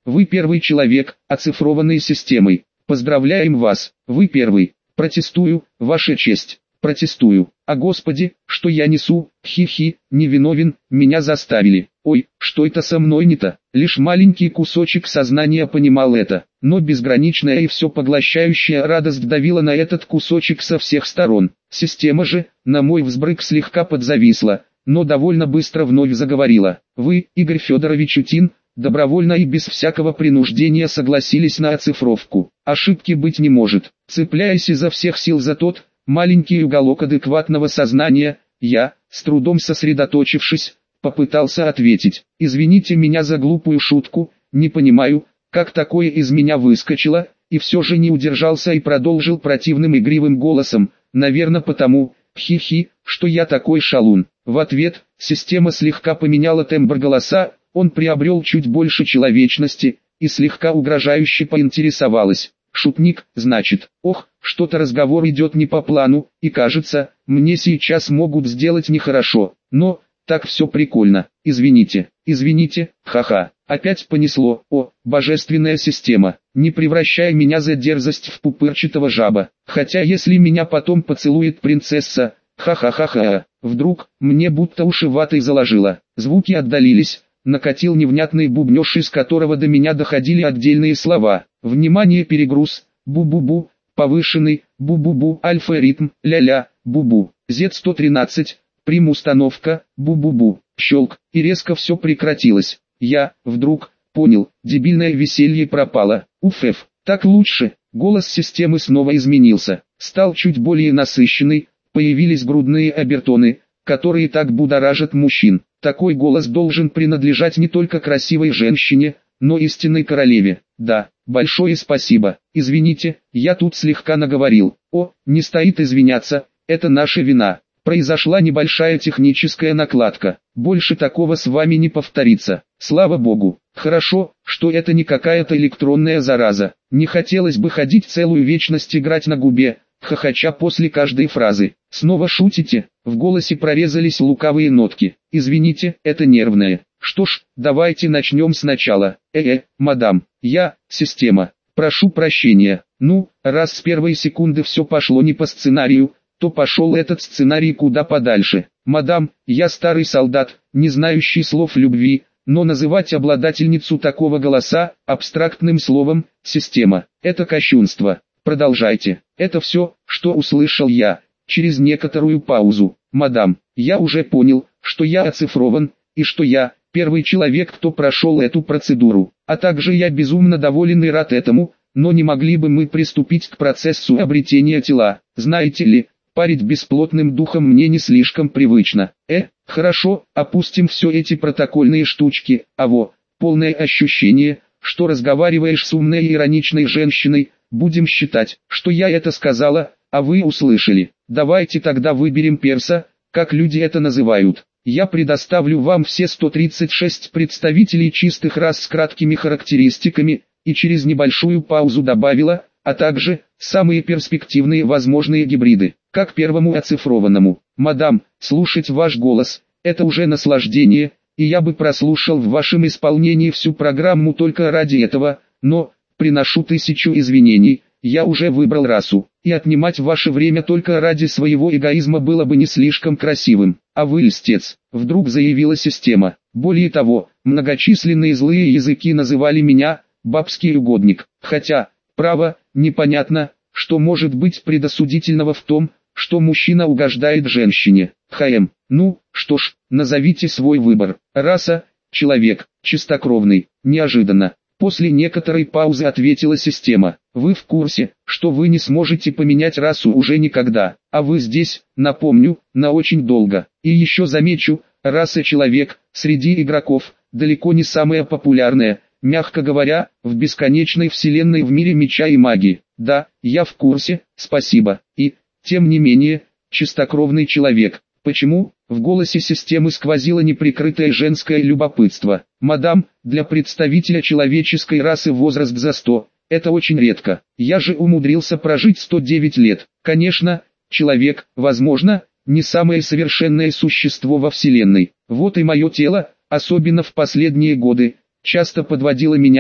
Вы первый человек, оцифрованный системой. Поздравляем вас, вы первый. Протестую, ваша честь. Протестую. А господи, что я несу, хи-хи, невиновен, меня заставили. Ой, что это со мной не-то? Лишь маленький кусочек сознания понимал это, но безграничная и все поглощающая радость давила на этот кусочек со всех сторон. Система же, на мой взбрык, слегка подзависла, но довольно быстро вновь заговорила. Вы, Игорь Федорович Утин, добровольно и без всякого принуждения согласились на оцифровку. Ошибки быть не может. Цепляясь изо всех сил за тот маленький уголок адекватного сознания, я, с трудом сосредоточившись, попытался ответить. Извините меня за глупую шутку, не понимаю, как такое из меня выскочило, и все же не удержался и продолжил противным игривым голосом, наверное потому, хи-хи, что я такой шалун. В ответ, система слегка поменяла тембр голоса, он приобрел чуть больше человечности, и слегка угрожающе поинтересовалась. Шутник, значит, ох, что-то разговор идет не по плану, и кажется, мне сейчас могут сделать нехорошо, но, так все прикольно, извините, извините, ха-ха, опять понесло, о, божественная система, не превращай меня за дерзость в пупырчатого жаба, хотя если меня потом поцелует принцесса, ха-ха-ха-ха, вдруг, мне будто уши ватой заложило, звуки отдалились, накатил невнятный бубнёж, из которого до меня доходили отдельные слова. Внимание, перегруз, бу-бу-бу, повышенный, бу-бу-бу, альфа-ритм, ля-ля, бу-бу, зет сто тринадцать, прим-установка, бу-бу-бу, щелк, и резко все прекратилось. Я, вдруг, понял, дебильное веселье пропало, уф-эф, так лучше, голос системы снова изменился, стал чуть более насыщенный, появились грудные обертоны, которые так будоражат мужчин. Такой голос должен принадлежать не только красивой женщине, но истинной королеве. Да, большое спасибо. Извините, я тут слегка наговорил. О, не стоит извиняться, это наша вина. Произошла небольшая техническая накладка. Больше такого с вами не повторится. Слава богу. Хорошо, что это не какая-то электронная зараза. Не хотелось бы ходить целую вечность играть на губе, хохоча после каждой фразы. Снова шутите? В голосе прорезались лукавые нотки. Извините, это нервное. Что ж, давайте начнем сначала. Э-э, мадам, я, система, прошу прощения. Ну, раз с первой секунды все пошло не по сценарию, то пошел этот сценарий куда подальше. Мадам, я старый солдат, не знающий слов любви, но называть обладательницу такого голоса абстрактным словом «система» — это кощунство. Продолжайте. Это все, что услышал я. Через некоторую паузу. Мадам, я уже понял, что я оцифрован, и что я первый человек, кто прошел эту процедуру. А также я безумно доволен и рад этому, но не могли бы мы приступить к процессу обретения тела. Знаете ли, парить бесплотным духом мне не слишком привычно. Э, хорошо, опустим все эти протокольные штучки. А во, полное ощущение, что разговариваешь с умной и ироничной женщиной. Будем считать, что я это сказала, а вы услышали. Давайте тогда выберем перса, как люди это называют. Я предоставлю вам все сто тридцать шесть представителей чистых рас с краткими характеристиками, и через небольшую паузу добавила, а также, самые перспективные возможные гибриды, как первому оцифрованному. Мадам, слушать ваш голос, это уже наслаждение, и я бы прослушал в вашем исполнении всю программу только ради этого, но, приношу тысячу извинений, я уже выбрал расу, и отнимать ваше время только ради своего эгоизма было бы не слишком красивым. А вы льстец, вдруг заявила система. Более того, многочисленные злые языки называли меня «бабский угодник», хотя, право, непонятно, что может быть предосудительного в том, что мужчина угождает женщине. Хм, ну, что ж, назовите свой выбор. Раса, человек, чистокровный, неожиданно. После некоторой паузы ответила система. Вы в курсе, что вы не сможете поменять расу уже никогда, а вы здесь, напомню, на очень долго. И еще замечу, раса человек, среди игроков, далеко не самая популярная, мягко говоря, в бесконечной вселенной в мире меча и магии. Да, я в курсе, спасибо. И, тем не менее, чистокровный человек. Почему? В голосе системы сквозило неприкрытое женское любопытство. Мадам, для представителя человеческой расы возраст за сто, это очень редко. Я же умудрился прожить сто девять лет. Конечно, человек, возможно, не самое совершенное существо во Вселенной. Вот и мое тело, особенно в последние годы, часто подводило меня,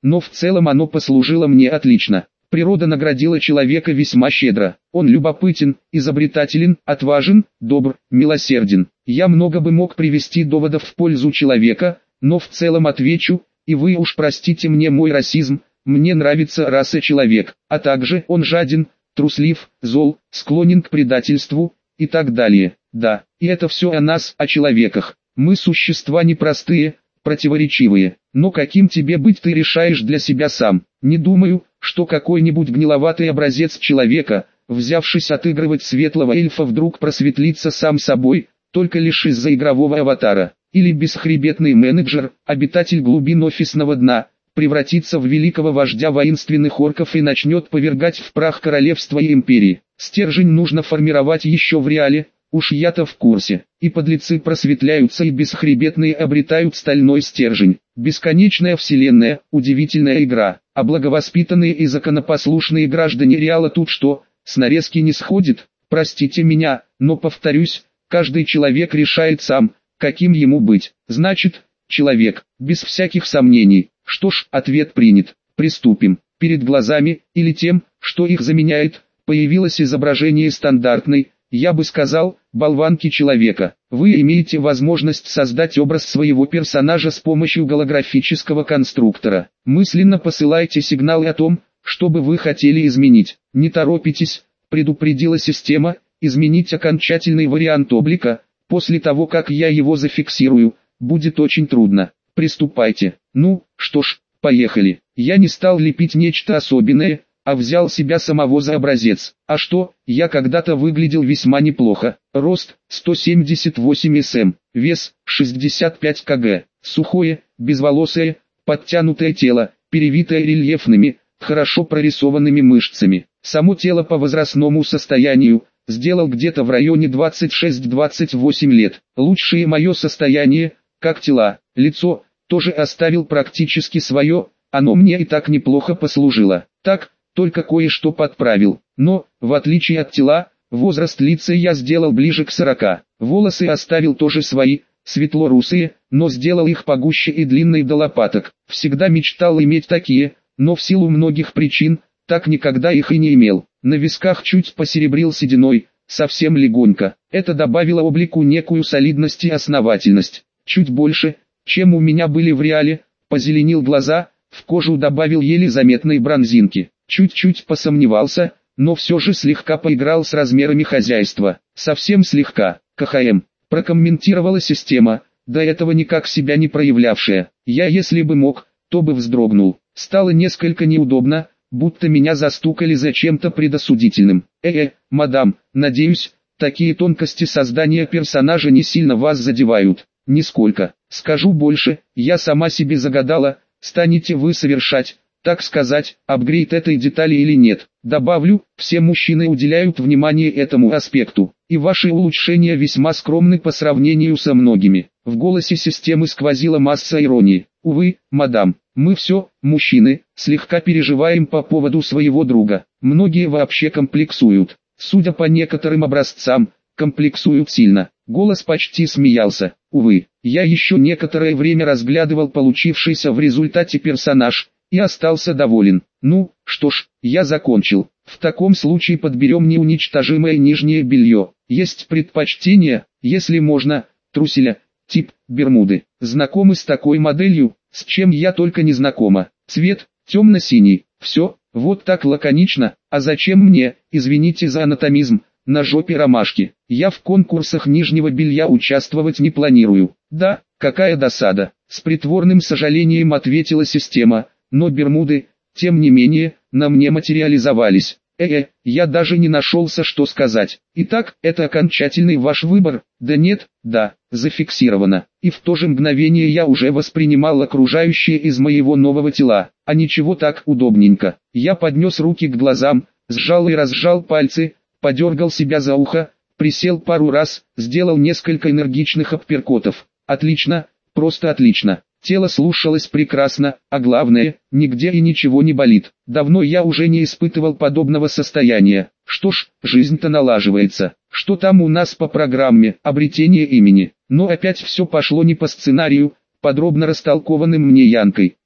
но в целом оно послужило мне отлично. Природа наградила человека весьма щедро. Он любопытен, изобретателен, отважен, добр, милосерден. Я много бы мог привести доводов в пользу человека, но в целом отвечу, и вы уж простите мне мой расизм, мне нравится раса человек, а также он жаден, труслив, зол, склонен к предательству, и так далее. Да, и это все о нас, о человеках. Мы существа непростые, противоречивые, но каким тебе быть ты решаешь для себя сам. Не думаю, что какой-нибудь гниловатый образец человека, взявшись отыгрывать светлого эльфа, вдруг просветлится сам собой, только лишь из-за игрового аватара. Или бесхребетный менеджер, обитатель глубин офисного дна, превратится в великого вождя воинственных орков и начнет повергать в прах королевства и империи. Стержень нужно формировать еще в реале, уж я-то в курсе. И подлецы просветляются, и бесхребетные обретают стальной стержень. Бесконечная вселенная, удивительная игра. А благовоспитанные и законопослушные граждане реала тут что, с нарезки не сходит? Простите меня, но повторюсь, каждый человек решает сам, каким ему быть. Значит, человек, без всяких сомнений. Что ж, ответ принят. Приступим. Перед глазами, или тем, что их заменяет, появилось изображение стандартной, я бы сказал, болванки человека. Вы имеете возможность создать образ своего персонажа с помощью голографического конструктора. Мысленно посылайте сигналы о том, что бы вы хотели изменить. Не торопитесь, предупредила система, изменить окончательный вариант облика, после того как я его зафиксирую, будет очень трудно. Приступайте. Ну, что ж, поехали. Я не стал лепить нечто особенное, а взял себя самого за образец. А что, я когда-то выглядел весьма неплохо. Рост сто семьдесят восемь сантиметров, вес шестьдесят пять килограммов, сухое, безволосое, подтянутое тело, перевитое рельефными, хорошо прорисованными мышцами. Само тело по возрастному состоянию сделал где-то в районе двадцать шесть двадцать восемь лет. Лучшее мое состояние, как тела, лицо, тоже оставил практически свое, оно мне и так неплохо послужило. Так, только кое-что подправил. Но, в отличие от тела, возраст лица я сделал ближе к сорока. Волосы оставил тоже свои, светло-русые, но сделал их погуще и длинные до лопаток. Всегда мечтал иметь такие, но в силу многих причин, так никогда их и не имел. На висках чуть посеребрил сединой, совсем легонько. Это добавило облику некую солидность и основательность. Чуть больше, чем у меня были в реале, позеленил глаза, в кожу добавил еле заметной бронзинки. Чуть-чуть посомневался, но все же слегка поиграл с размерами хозяйства. Совсем слегка. КХМ. Прокомментировала система, до этого никак себя не проявлявшая. Я, если бы мог, то бы вздрогнул. Стало несколько неудобно, будто меня застукали за чем-то предосудительным. Э-э, мадам, надеюсь, такие тонкости создания персонажа не сильно вас задевают. Нисколько. Скажу больше, я сама себе загадала, станете вы совершать, так сказать, апгрейд этой детали или нет. Добавлю, все мужчины уделяют внимание этому аспекту, и ваши улучшения весьма скромны по сравнению со многими. В голосе системы сквозила масса иронии. Увы, мадам, мы все, мужчины, слегка переживаем по поводу своего друга. Многие вообще комплексуют. Судя по некоторым образцам, комплексуют сильно. Голос почти смеялся. Увы, я еще некоторое время разглядывал получившийся в результате персонаж, и остался доволен. Ну, что ж, я закончил. В таком случае подберем неуничтожимое нижнее белье. Есть предпочтение, если можно, труселя, тип, бермуды. Знакомы с такой моделью, с чем я только не знакома. Цвет, темно-синий. Все, вот так лаконично. А зачем мне, извините за анатомизм, на жопе ромашки? Я в конкурсах нижнего белья участвовать не планирую. Да, какая досада. С притворным сожалением ответила система. Но бермуды, тем не менее, на мне материализовались. Э-э, я даже не нашелся, что сказать. Итак, это окончательный ваш выбор? Да нет, да, зафиксировано. И в то же мгновение я уже воспринимал окружающее из моего нового тела. А ничего так удобненько. Я поднес руки к глазам, сжал и разжал пальцы, подергал себя за ухо, присел пару раз, сделал несколько энергичных апперкотов. Отлично, просто отлично. Тело слушалось прекрасно, а главное, нигде и ничего не болит. Давно я уже не испытывал подобного состояния. Что ж, жизнь-то налаживается. Что там у нас по программе? Обретение имени. Но опять все пошло не по сценарию, подробно растолкованным мне Янкой.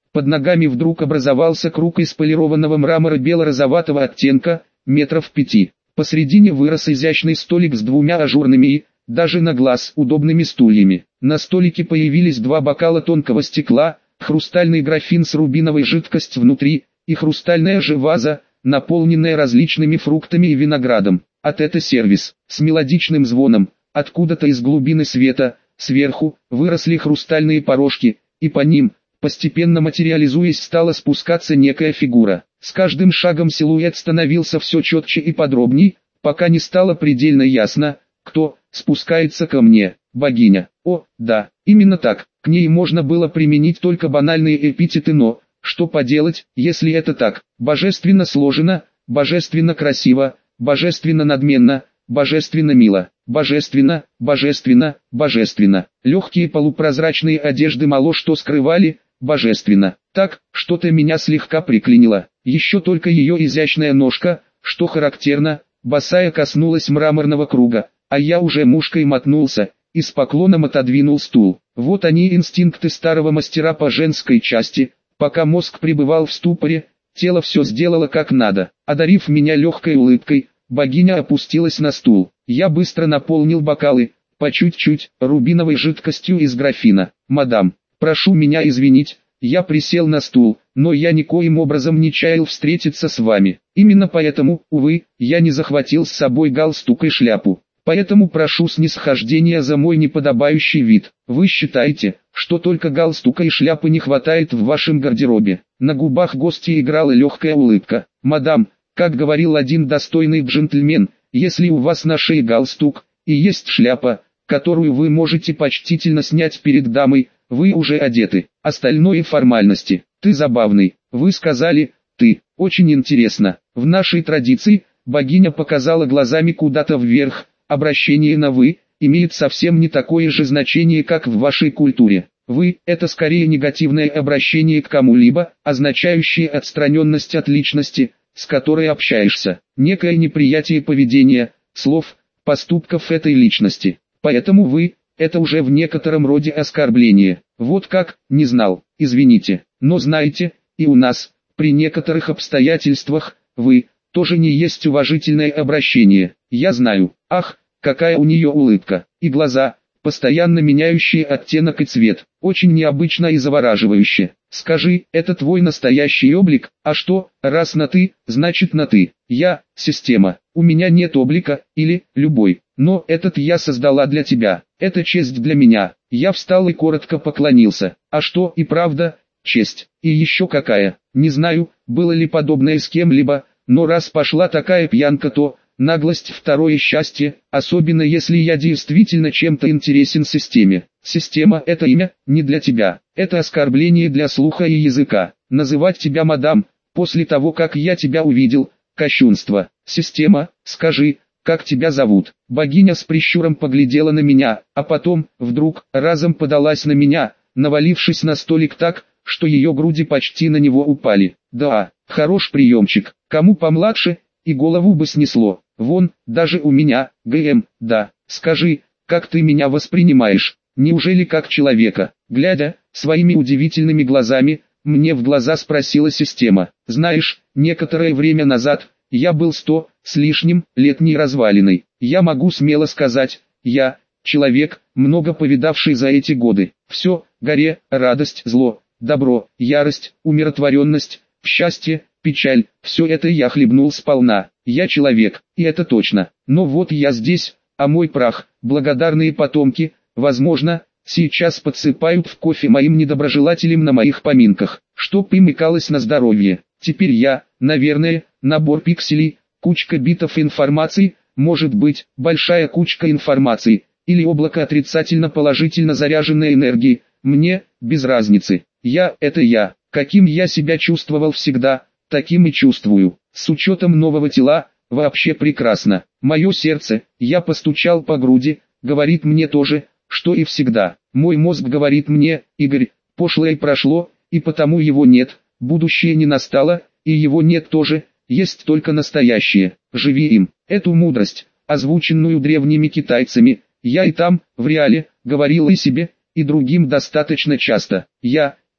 Под ногами вдруг образовался круг из полированного мрамора бело-розоватого оттенка, метров пяти. Посредине вырос изящный столик с двумя ажурными и, даже на глаз, удобными стульями. На столике появились два бокала тонкого стекла, хрустальный графин с рубиновой жидкостью внутри, и хрустальная же ваза, наполненная различными фруктами и виноградом. От это сервис, с мелодичным звоном, откуда-то из глубины света, сверху, выросли хрустальные порожки, и по ним, постепенно материализуясь, стала спускаться некая фигура. С каждым шагом силуэт становился все четче и подробней, пока не стало предельно ясно, кто спускается ко мне. Богиня. О, да, именно так. К ней можно было применить только банальные эпитеты, но, что поделать, если это так? Божественно сложено, божественно красиво, божественно надменно, божественно мило, божественно, божественно, божественно. Легкие полупрозрачные одежды мало что скрывали, божественно. Так, что-то меня слегка приклинило. Еще только ее изящная ножка, что характерно, босая коснулась мраморного круга, а я уже мушкой мотнулся и с поклоном отодвинул стул. Вот они, инстинкты старого мастера по женской части. Пока мозг пребывал в ступоре, тело все сделало как надо. Одарив меня легкой улыбкой, богиня опустилась на стул. Я быстро наполнил бокалы, по чуть-чуть, рубиновой жидкостью из графина. «Мадам, прошу меня извинить, я присел на стул, но я никоим образом не чаял встретиться с вами. Именно поэтому, увы, я не захватил с собой галстук и шляпу. Поэтому прошу снисхождения за мой неподобающий вид. Вы считаете, что только галстука и шляпы не хватает в вашем гардеробе?» На губах гостья играла легкая улыбка. «Мадам, как говорил один достойный джентльмен, если у вас на шее галстук и есть шляпа, которую вы можете почтительно снять перед дамой, вы уже одеты. Остальное формальности. Ты забавный. Вы сказали, ты. Очень интересно. В нашей традиции, богиня показала глазами куда-то вверх, обращение на «вы» имеет совсем не такое же значение, как в вашей культуре. «Вы» — это скорее негативное обращение к кому-либо, означающее отстраненность от личности, с которой общаешься, некое неприятие поведения, слов, поступков этой личности. Поэтому «вы» — это уже в некотором роде оскорбление. Вот как, не знал, извините, но знаете, и у нас, при некоторых обстоятельствах, «вы» тоже не есть уважительное обращение. Я знаю. Ах, какая у нее улыбка, и глаза, постоянно меняющие оттенок и цвет, очень необычно и завораживающе. Скажи, это твой настоящий облик? А что, раз на «ты», значит на «ты». Я – система, у меня нет облика, или, любой, но этот я создала для тебя, это честь для меня. Я встал и коротко поклонился. А что, и правда, честь, и еще какая, не знаю, было ли подобное с кем-либо, но раз пошла такая пьянка, то... Наглость – второе счастье, особенно если я действительно чем-то интересен системе. Система – это имя, не для тебя. Это оскорбление для слуха и языка. Называть тебя мадам, после того как я тебя увидел, кощунство. Система, скажи, как тебя зовут? Богиня с прищуром поглядела на меня, а потом, вдруг, разом подалась на меня, навалившись на столик так, что ее груди почти на него упали. Да, хорош приемчик, кому помладше, и голову бы снесло. Вон, даже у меня, ГМ, да, скажи, как ты меня воспринимаешь, неужели как человека? Глядя, своими удивительными глазами, мне в глаза спросила система. Знаешь, некоторое время назад, я был сто, с лишним, летней развалиной. Я могу смело сказать, я, человек, много повидавший за эти годы. Все, горе, радость, зло, добро, ярость, умиротворенность, счастье, печаль, все это я хлебнул сполна. Я человек, и это точно. Но вот я здесь, а мой прах, благодарные потомки, возможно, сейчас подсыпают в кофе моим недоброжелателям на моих поминках, чтоб им икалось на здоровье. Теперь я, наверное, набор пикселей, кучка битов информации, может быть, большая кучка информации, или облако отрицательно-положительно заряженной энергии, мне, без разницы. Я – это я, каким я себя чувствовал всегда, таким и чувствую. С учетом нового тела, вообще прекрасно. Мое сердце, я постучал по груди, говорит мне то же, что и всегда. Мой мозг говорит мне, Игорь, пошлое прошло, и потому его нет, будущее не настало, и его нет тоже, есть только настоящее. Живи им. Эту мудрость, озвученную древними китайцами, я и там, в реале, говорил и себе, и другим достаточно часто. Я,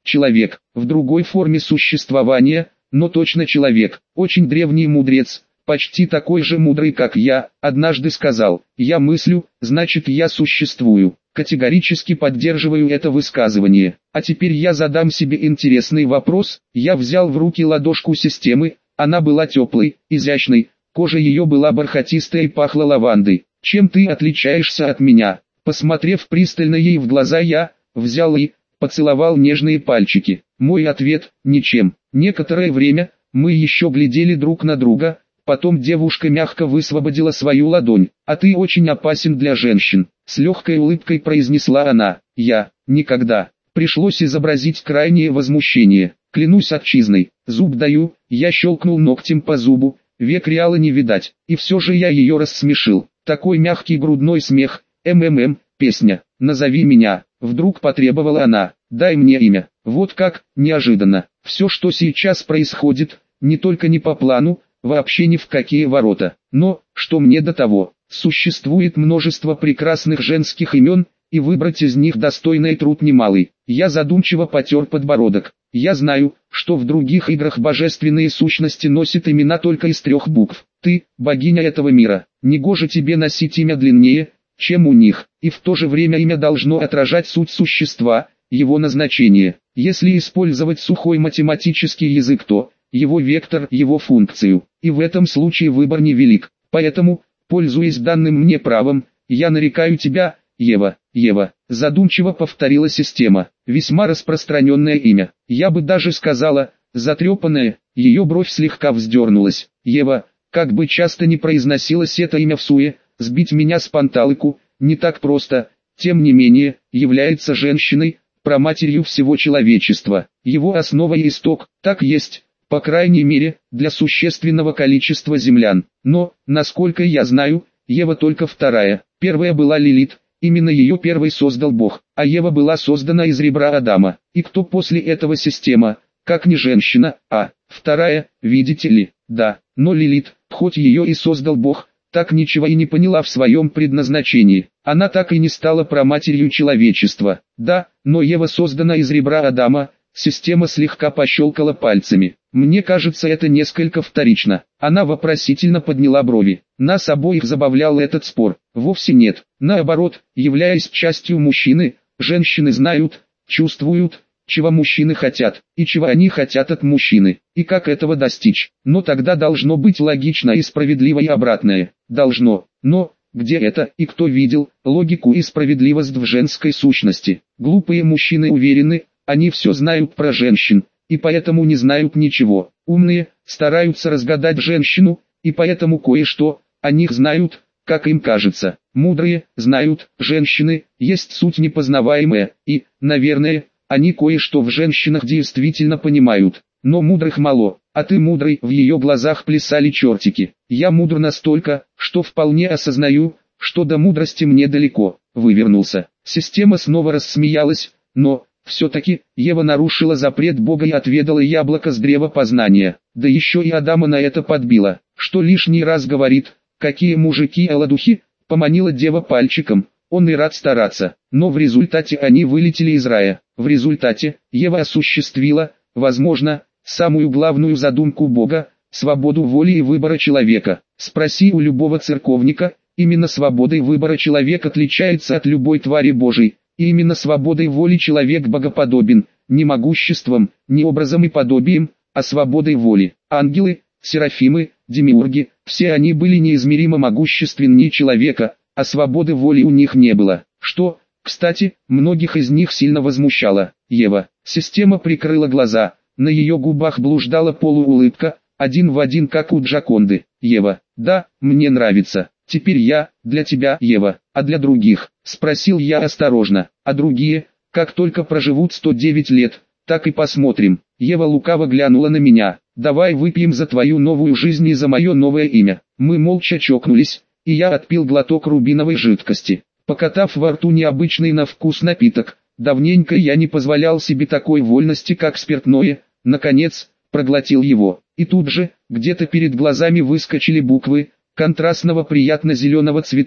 человек, в другой форме существования, но точно человек, очень древний мудрец, почти такой же мудрый как я, однажды сказал: «Я мыслю, значит я существую». Категорически поддерживаю это высказывание. А теперь я задам себе интересный вопрос. Я взял в руки ладошку системы, она была теплой, изящной, кожа ее была бархатистая и пахла лавандой. Чем ты отличаешься от меня? Посмотрев пристально ей в глаза, я взял и поцеловал нежные пальчики. Мой ответ – ничем. Некоторое время мы еще глядели друг на друга. Потом девушка мягко высвободила свою ладонь. «А ты очень опасен для женщин», — с легкой улыбкой произнесла она. «Я, никогда». Пришлось изобразить крайнее возмущение. «Клянусь отчизной, зуб даю», я щелкнул ногтем по зубу, век реала не видать, и все же я ее рассмешил. Такой мягкий грудной смех, ммм, песня, «Назови меня», вдруг потребовала она. «Дай мне имя». Вот как, неожиданно. Все, что сейчас происходит, не только не по плану, вообще ни в какие ворота. Но, что мне до того, существует множество прекрасных женских имен, и выбрать из них достойный труд немалый. Я задумчиво потер подбородок. Я знаю, что в других играх божественные сущности носят имена только из трех букв. Ты, богиня этого мира, негоже тебе носить имя длиннее, чем у них, и в то же время имя должно отражать суть существа, его назначение. Если использовать сухой математический язык, то его вектор, его функцию, и в этом случае выбор невелик. Поэтому, пользуясь данным мне правом, я нарекаю тебя, Ева. Ева, задумчиво повторила система, весьма распространенное имя. Я бы даже сказала, затрепанное, ее бровь слегка вздернулась. Ева, как бы часто не произносилось это имя в суе, сбить меня с панталыку, не так просто, тем не менее, является женщиной, праматерью всего человечества. Его основа и исток, так есть. По крайней мере, для существенного количества землян. Но, насколько я знаю, Ева только вторая. Первая была Лилит, именно ее первой создал Бог, а Ева была создана из ребра Адама. И кто после этого система, как не женщина, а вторая, видите ли, да. Но Лилит, хоть ее и создал Бог, так ничего и не поняла в своем предназначении. Она так и не стала праматерью человечества. Да, но Ева создана из ребра Адама. Система слегка пощелкала пальцами. Мне кажется, это несколько вторично. Она вопросительно подняла брови. Нас обоих забавлял этот спор. Вовсе нет. Наоборот, являясь частью мужчины, женщины знают, чувствуют, чего мужчины хотят, и чего они хотят от мужчины, и как этого достичь. Но тогда должно быть логично и справедливо и обратное. Должно. Но, где это и кто видел логику и справедливость в женской сущности? Глупые мужчины уверены, они все знают про женщин, и поэтому не знают ничего. Умные стараются разгадать женщину, и поэтому кое-что о них знают, как им кажется. Мудрые знают, женщины есть суть непознаваемая, и, наверное, они кое-что в женщинах действительно понимают. Но мудрых мало, а ты мудрый, в ее глазах плясали чертики. Я мудр настолько, что вполне осознаю, что до мудрости мне далеко. Вывернулся. Система снова рассмеялась, но... Все-таки, Ева нарушила запрет Бога и отведала яблоко с древа познания, да еще и Адама на это подбила, что лишний раз говорит, какие мужики олодухи, поманила дева пальчиком, он и рад стараться, но в результате они вылетели из рая, в результате, Ева осуществила, возможно, самую главную задумку Бога, свободу воли и выбора человека. Спроси у любого церковника, именно свободой выбора человек отличается от любой твари Божией. И именно свободой воли человек богоподобен, не могуществом, не образом и подобием, а свободой воли. Ангелы, серафимы, демиурги, все они были неизмеримо могущественнее человека, а свободы воли у них не было. Что, кстати, многих из них сильно возмущало. Ева. Система прикрыла глаза, на ее губах блуждала полуулыбка, один в один как у Джаконды. Ева. Да, мне нравится. Теперь я, для тебя, Ева, а для других, спросил я осторожно, а другие, как только проживут сто девять лет, так и посмотрим. Ева лукаво глянула на меня, давай выпьем за твою новую жизнь и за мое новое имя. Мы молча чокнулись, и я отпил глоток рубиновой жидкости, покатав во рту необычный на вкус напиток. Давненько я не позволял себе такой вольности, как спиртное, наконец, проглотил его, и тут же, где-то перед глазами выскочили буквы, контрастного приятно-зеленого цвета,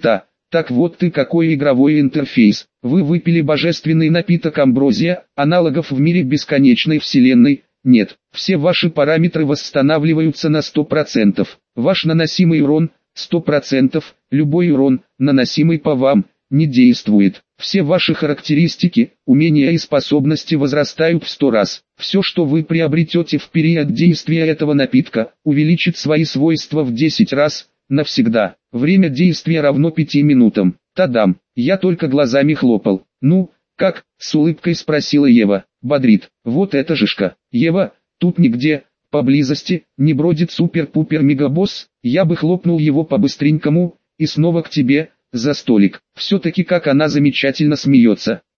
Так вот ты какой игровой интерфейс. Вы выпили божественный напиток амброзия, аналогов в мире бесконечной вселенной нет. Все ваши параметры восстанавливаются на сто процентов. Ваш наносимый урон – сто процентов, любой урон, наносимый по вам, не действует. Все ваши характеристики, умения и способности возрастают в сто раз. Все, что вы приобретете в период действия этого напитка, увеличит свои свойства в десять раз, навсегда. Время действия равно пяти минутам. Тадам, я только глазами хлопал. Ну, как, с улыбкой спросила Ева. Бодрит, вот это жишка. Ева, тут нигде, поблизости, не бродит супер-пупер-мегабосс, я бы хлопнул его по-быстренькому, и снова к тебе, за столик. Все-таки как она замечательно смеется.